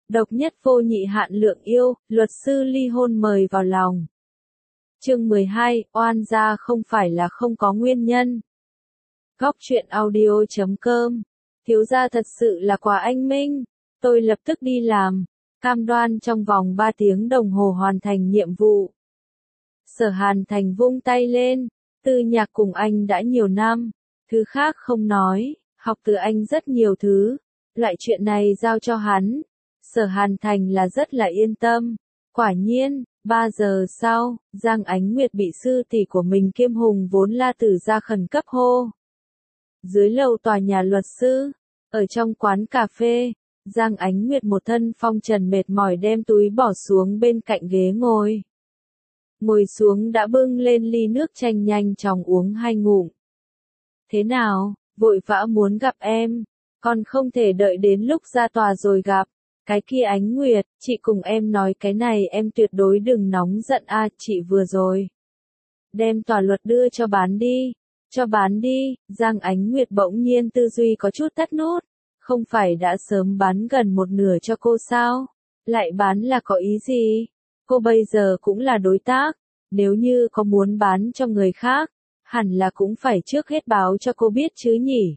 Độc nhất vô nhị hạn lượng yêu, luật sư ly hôn mời vào lòng. Chương 12, oan gia không phải là không có nguyên nhân. Góc truyện audio.com. Thiếu gia thật sự là quá anh minh. Tôi lập tức đi làm, cam đoan trong vòng 3 tiếng đồng hồ hoàn thành nhiệm vụ. Sở Hàn Thành vung tay lên, Tư Nhạc cùng anh đã nhiều năm, thứ khác không nói, học từ anh rất nhiều thứ, loại chuyện này giao cho hắn. Sở Hàn Thành là rất là yên tâm. Quả nhiên, 3 giờ sau, Giang Ánh Nguyệt bị sư tỷ của mình Kiêm Hùng vốn La Tử gia khẩn cấp hô. Dưới lầu tòa nhà luật sư, ở trong quán cà phê, Giang Ánh Nguyệt một thân phong trần mệt mỏi đem túi bỏ xuống bên cạnh ghế ngồi. Ngồi xuống đã bưng lên ly nước chanh nhanh chóng uống 2 ngụm. Thế nào, vội vã muốn gặp em, còn không thể đợi đến lúc ra tòa rồi gặp. Cái kia Ánh Nguyệt, chị cùng em nói cái này em tuyệt đối đừng nóng giận a, chị vừa rồi. Đem tòa luật đưa cho bán đi. Cho bán đi, Giang Ánh Nguyệt bỗng nhiên tư duy có chút tắt nút. Không phải đã sớm bán gần một nửa cho cô sao? Lại bán là có ý gì? Cô bây giờ cũng là đối tác. Nếu như có muốn bán cho người khác, hẳn là cũng phải trước hết báo cho cô biết chứ nhỉ?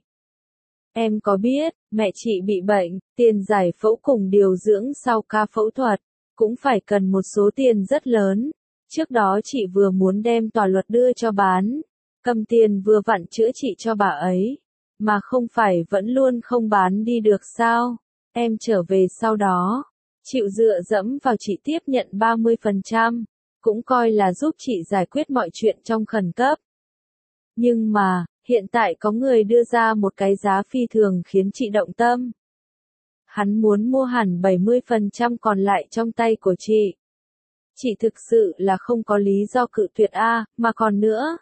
Em có biết, mẹ chị bị bệnh, tiền giải phẫu cùng điều dưỡng sau ca phẫu thuật, cũng phải cần một số tiền rất lớn. Trước đó chị vừa muốn đem tòa luật đưa cho bán, cầm tiền vừa vặn chữa trị cho bà ấy, mà không phải vẫn luôn không bán đi được sao? Em trở về sau đó, chịu dựa dẫm vào chị tiếp nhận 30%, cũng coi là giúp chị giải quyết mọi chuyện trong khẩn cấp. Nhưng mà, hiện tại có người đưa ra một cái giá phi thường khiến chị động tâm. Hắn muốn mua hẳn 70% còn lại trong tay của chị. Chị thực sự là không có lý do cự tuyệt mà còn nữa.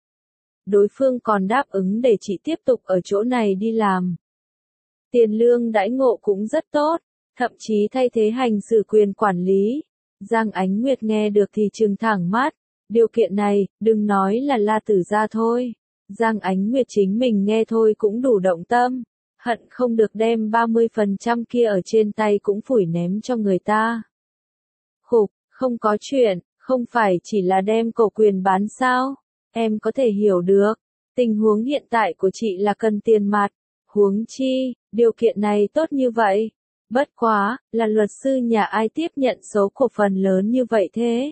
Đối phương còn đáp ứng để chị tiếp tục ở chỗ này đi làm. Tiền lương đãi ngộ cũng rất tốt, thậm chí thay thế hành xử quyền quản lý. Giang Ánh Nguyệt nghe được thì trừng thẳng mắt. Điều kiện này, đừng nói là La Tử gia thôi. Giang Ánh Nguyệt chính mình nghe thôi cũng đủ động tâm, hận không được đem 30% kia ở trên tay cũng phủi ném cho người ta. Khục, không có chuyện, không phải chỉ là đem cổ quyền bán sao? Em có thể hiểu được, tình huống hiện tại của chị là cần tiền mặt, huống chi, điều kiện này tốt như vậy. Bất quá, là luật sư nhà ai tiếp nhận số cổ phần lớn như vậy thế?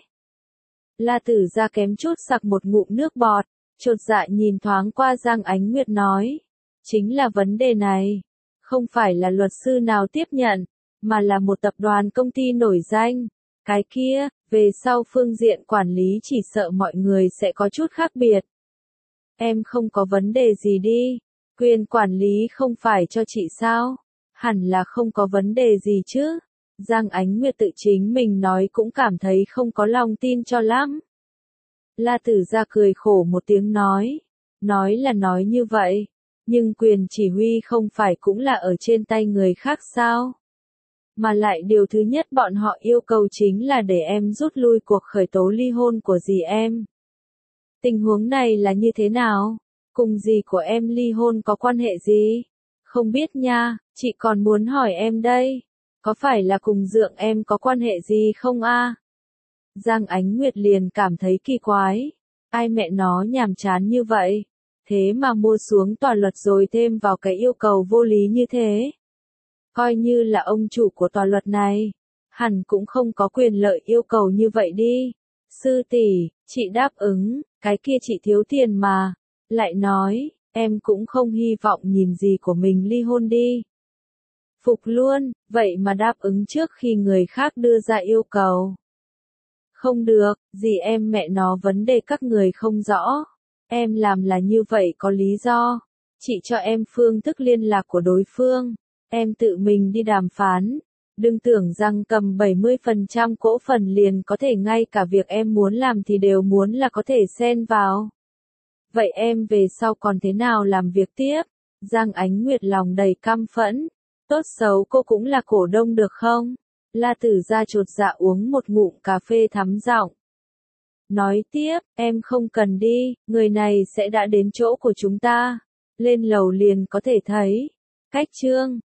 La Tử gia kém chút sặc một ngụm nước bọt. Chột dạ nhìn thoáng qua Giang Ánh Nguyệt nói. Chính là vấn đề này. Không phải là luật sư nào tiếp nhận, mà là một tập đoàn công ty nổi danh. Cái kia, về sau phương diện quản lý chỉ sợ mọi người sẽ có chút khác biệt. Em không có vấn đề gì đi. Quyền quản lý không phải cho chị sao? Hẳn là không có vấn đề gì chứ. Giang Ánh Nguyệt tự chính mình nói cũng cảm thấy không có lòng tin cho lắm. La Tử gia cười khổ một tiếng nói là nói như vậy, nhưng quyền chỉ huy không phải cũng là ở trên tay người khác sao? Mà lại điều thứ nhất bọn họ yêu cầu chính là để em rút lui cuộc khởi tố ly hôn của dì em. Tình huống này là như thế nào? Cùng dì của em ly hôn có quan hệ gì? Không biết nha, chị còn muốn hỏi em đây, có phải là cùng dượng em có quan hệ gì không a? Giang Ánh Nguyệt liền cảm thấy kỳ quái. Ai mẹ nó nhàm chán như vậy? Thế mà mua xuống tòa luật rồi thêm vào cái yêu cầu vô lý như thế. Coi như là ông chủ của tòa luật này, hẳn cũng không có quyền lợi yêu cầu như vậy đi. Sư tỷ, chị đáp ứng, cái kia chị thiếu tiền mà. Lại nói, em cũng không hy vọng nhìn gì của mình ly hôn đi. Phục luôn, vậy mà đáp ứng trước khi người khác đưa ra yêu cầu. Không được, dì em mẹ nó vấn đề các người không rõ. Em làm là như vậy có lý do. Chị cho em phương thức liên lạc của đối phương. Em tự mình đi đàm phán. Đừng tưởng rằng cầm 70% cổ phần liền có thể ngay cả việc em muốn làm thì đều muốn là có thể xen vào. Vậy em về sau còn thế nào làm việc tiếp? Giang Ánh Nguyệt lòng đầy căm phẫn. Tốt xấu cô cũng là cổ đông được không? La Tử gia chột dạ uống một ngụm cà phê thắm giọng. Nói tiếp, em không cần đi, người này sẽ đã đến chỗ của chúng ta. Lên lầu liền có thể thấy. Cách chương.